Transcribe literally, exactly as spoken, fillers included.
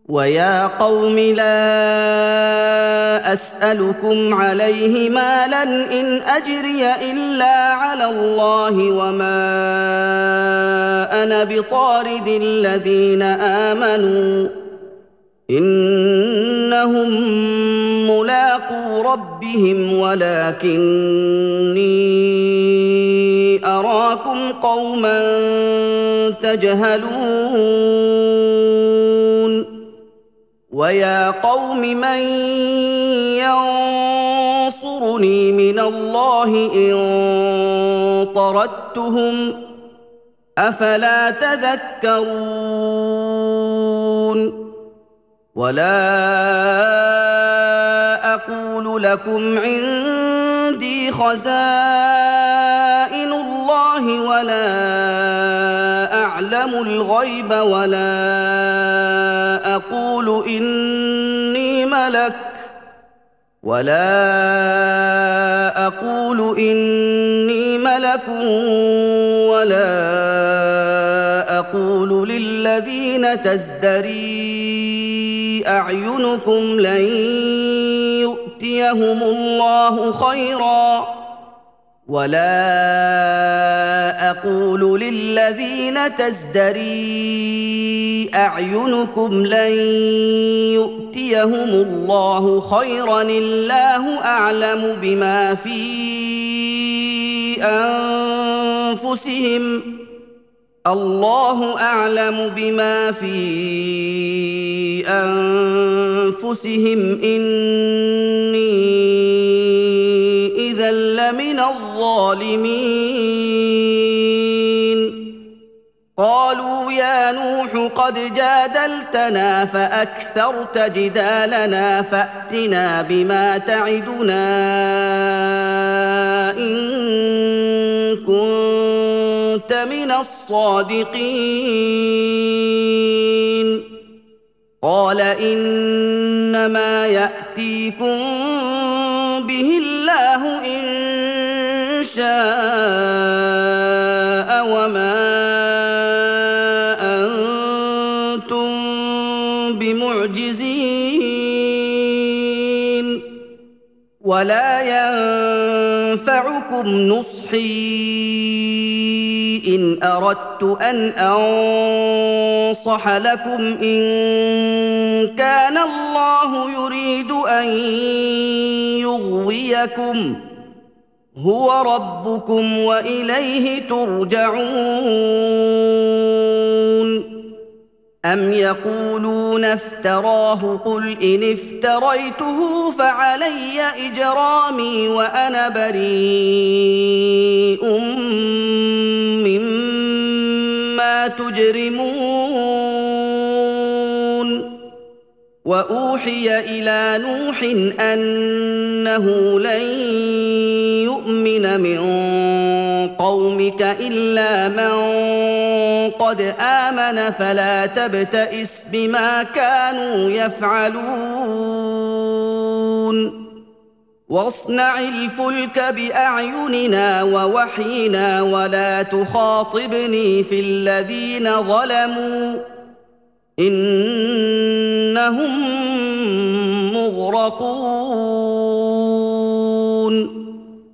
ويا قوم لا أسألكم عليه مالا إن أجري إلا على الله وما أنا بطارد الذين آمنوا إنهم ملاقو ربهم ولكني أراكم قوما تجهلون ويا قوم من ينصرني من الله إن طردتهم أفلا تذكرون ولا أقول لكم عندي خزائن الله ولا أعلم الغيب ولا أقول إني ملك ولا أقول إني ملك ولا أقول للذين تزدري أعينكم لن يؤتيهم الله خيرا ولا أقول للذين تزدري أعينكم لن يؤتيهم الله خيرا الله أعلم بما في أنفسهم الله أعلم بما في أنفسهم إني إذا لمن الظالمين قالوا يا نوح قد جادلتنا فأكثرت جدالنا فأتنا بما تعدنا إن كنت من الصادقين قال إنما يأتيكم به الله إن شاء وما أنتم بمعجزين ولا ينفعكم نصحي إن أردت أن أنصح لكم إن كان الله يريد أن يغويكم هو ربكم وإليه ترجعون أم يقولون افتراه قل إن افتريته فعلي إجرامي وأنا بريء مما تجرمون وأوحي إلى نوح أنه لن يؤمن من قومك إلا من قد آمن فلا تبتئس بما كانوا يفعلون واصنع الفلك بأعيننا ووحينا ولا تخاطبني في الذين ظلموا إنهم مغرقون